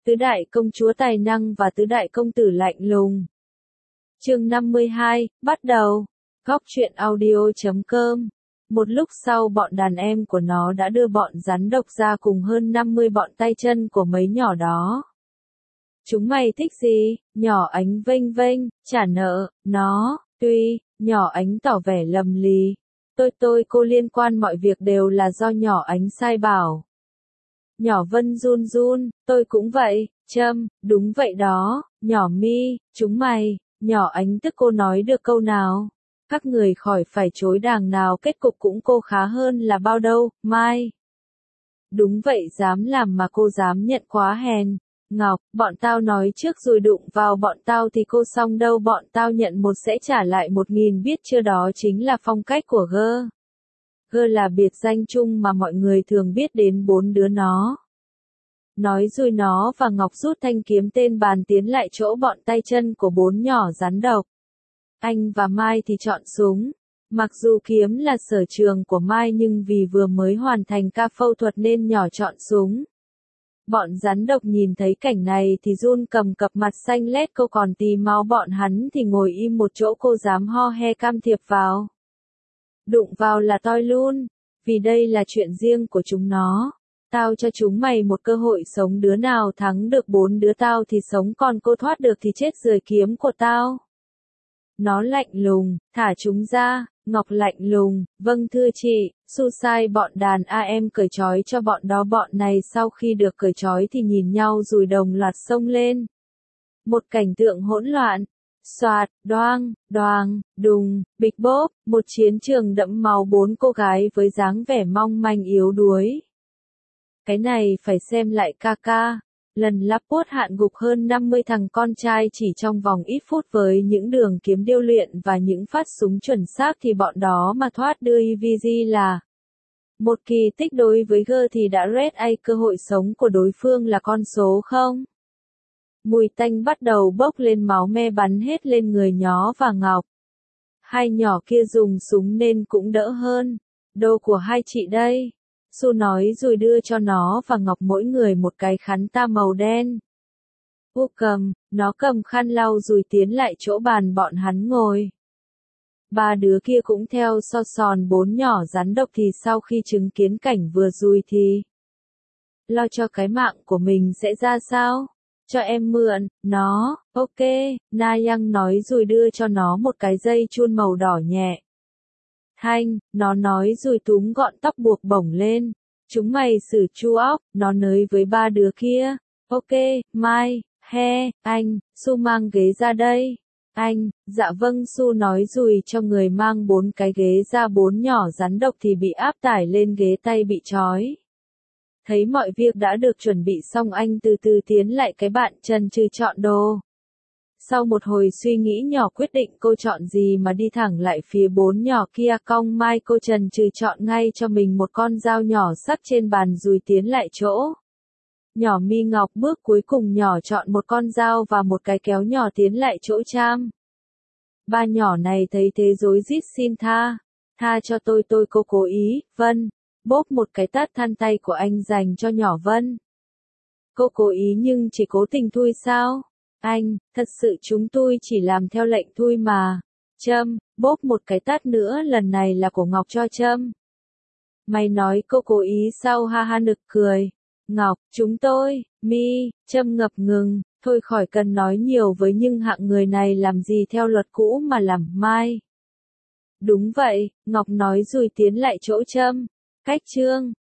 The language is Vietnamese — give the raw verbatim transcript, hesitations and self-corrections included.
Tứ đại công chúa tài năng và tứ đại công tử lạnh lùng. Chương năm mươi hai, bắt đầu. Góc truyện audio chấm com. Một lúc sau bọn đàn em của nó đã đưa bọn rắn độc ra cùng hơn năm mươi bọn tay chân của mấy nhỏ đó. Chúng mày thích gì? Nhỏ Ánh vênh vênh, trả nợ, nó, tuy, nhỏ Ánh tỏ vẻ lầm lì. Tôi tôi cô liên quan mọi việc đều là do nhỏ Ánh sai bảo. Nhỏ Vân run run, tôi cũng vậy, Trâm, đúng vậy đó, nhỏ Mi, chúng mày, nhỏ Ánh tức cô nói được câu nào. Các người khỏi phải chối đàng nào kết cục cũng cô khá hơn là bao đâu, Mai. Đúng vậy dám làm mà cô dám nhận quá hèn. Ngọc, bọn tao nói trước rồi đụng vào bọn tao thì cô xong đâu, bọn tao nhận một sẽ trả lại một nghìn biết chưa, đó chính là phong cách của gơ. Gơ là biệt danh chung mà mọi người thường biết đến bốn đứa nó. Nói rồi nó và Ngọc rút thanh kiếm tên bàn tiến lại chỗ bọn tay chân của bốn nhỏ rắn độc. Anh và Mai thì chọn súng. Mặc dù kiếm là sở trường của Mai nhưng vì vừa mới hoàn thành ca phẫu thuật nên nhỏ chọn súng. Bọn rắn độc nhìn thấy cảnh này thì run cầm cập, mặt xanh lét, cô còn tì máu, bọn hắn thì ngồi im một chỗ, cô dám ho he can thiệp vào. Đụng vào là toi luôn, vì đây là chuyện riêng của chúng nó. Tao cho chúng mày một cơ hội sống, đứa nào thắng được bốn đứa tao thì sống, còn cô thoát được thì chết dưới kiếm của tao. Nó lạnh lùng, thả chúng ra. Ngọc lạnh lùng, vâng thưa chị. Su sai bọn đàn a em cởi trói cho bọn đó. Bọn này sau khi được cởi trói thì nhìn nhau rồi đồng loạt xông lên. Một cảnh tượng hỗn loạn. Xoạt, đoang, đoàng, đùng, bịch bốp, một chiến trường đẫm máu, bốn cô gái với dáng vẻ mong manh yếu đuối. Cái này phải xem lại ca ca. Lần lắp bốt hạn gục hơn năm mươi thằng con trai chỉ trong vòng ít phút với những đường kiếm điêu luyện và những phát súng chuẩn xác thì bọn đó mà thoát đưa e vê giê là một kỳ tích. Đối với gơ thì đã red a, cơ hội sống của đối phương là con số không. Mùi tanh bắt đầu bốc lên, máu me bắn hết lên người Nhó và Ngọc. Hai nhỏ kia dùng súng nên cũng đỡ hơn. Đồ của hai chị đây. Su nói rồi đưa cho nó và Ngọc mỗi người một cái khăn ta màu đen. U cầm, nó cầm khăn lau rồi tiến lại chỗ bàn bọn hắn ngồi. Ba đứa kia cũng theo so sòn bốn nhỏ rắn độc thì sau khi chứng kiến cảnh vừa rồi thì lo cho cái mạng của mình sẽ ra sao? Cho em mượn, nó, ok, Na Yang nói rồi đưa cho nó một cái dây chun màu đỏ nhẹ. Thanh, nó nói rồi túm gọn tóc buộc bổng lên. Chúng mày xử chu óc, nó nới với ba đứa kia. Ok, Mai, he, anh, Su mang ghế ra đây. Anh, dạ vâng. Su nói rồi cho người mang bốn cái ghế ra. Bốn nhỏ rắn độc thì bị áp tải lên ghế, tay bị trói. Thấy mọi việc đã được chuẩn bị xong, anh từ từ tiến lại cái bạn chần chừ chọn đồ. Sau một hồi suy nghĩ, nhỏ quyết định cô chọn gì mà đi thẳng lại phía bốn nhỏ kia. Cong Mai, cô chần chừ chọn ngay cho mình một con dao nhỏ sắc trên bàn rồi tiến lại chỗ. Nhỏ Mi Ngọc bước cuối cùng, nhỏ chọn một con dao và một cái kéo, nhỏ tiến lại chỗ Cham. Ba nhỏ này thấy thế rối rít xin tha. Tha cho tôi, tôi cô cố ý. Vân, bốp một cái tát than tay của anh dành cho nhỏ Vân. Cô cố ý nhưng chỉ cố tình thôi sao? Anh, thật sự chúng tôi chỉ làm theo lệnh thôi mà. Trâm, bốp một cái tát nữa, lần này là của Ngọc cho Trâm. Mày nói cô cố ý sao? Ha ha, nực cười. Ngọc, chúng tôi, Mi, Trâm ngập ngừng, thôi khỏi cần nói nhiều với nhưng hạng người này làm gì theo luật cũ mà làm. Mai. Đúng vậy, Ngọc nói rồi tiến lại chỗ Trâm. Cách trương,